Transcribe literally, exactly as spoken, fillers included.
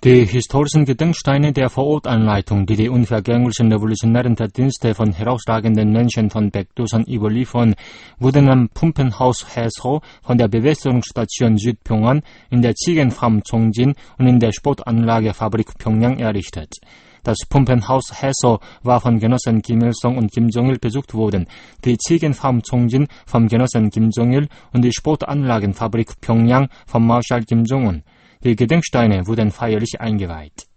Die historischen Gedenksteine der Vorortanleitung, die die unvergänglichen revolutionären Verdienste von herausragenden Menschen von Baekdusan überliefern, wurden am Pumpenhaus Haeso von der Bewässerungsstation Südpyongan, in der Ziegenfarm Chongjin und in der Sportanlage Fabrik Pyongyang errichtet. Das Pumpenhaus Haeso war von Genossen Kim Il-sung und Kim Jong-il besucht worden, die Ziegenfarm Chongjin vom Genossen Kim Jong-il und die Sportanlagenfabrik Pyongyang vom Marschall Kim Jong-un. Die Gedenksteine wurden feierlich eingeweiht.